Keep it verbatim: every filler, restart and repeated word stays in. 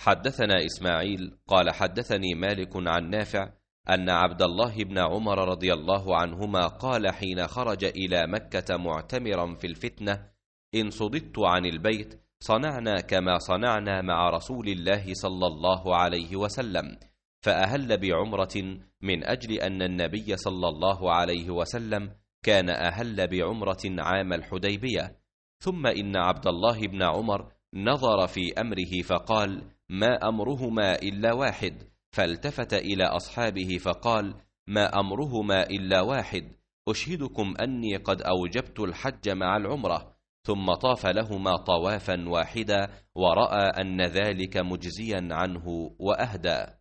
حدثنا إسماعيل قال حدثني مالك عن نافع أن عبد الله بن عمر رضي الله عنهما قال حين خرج إلى مكة معتمرا في الفتنة: إن صددت عن البيت صنعنا كما صنعنا مع رسول الله صلى الله عليه وسلم، فأهل بعمرة من أجل أن النبي صلى الله عليه وسلم كان أهل بعمرة عام الحديبية. ثم إن عبد الله بن عمر نظر في أمره فقال: ما أمرهما إلا واحد، فالتفت إلى أصحابه فقال: ما أمرهما إلا واحد، أشهدكم أني قد أوجبت الحج مع العمرة. ثم طاف لهما طوافا واحدا ورأى أن ذلك مجزيا عنه وأهدى.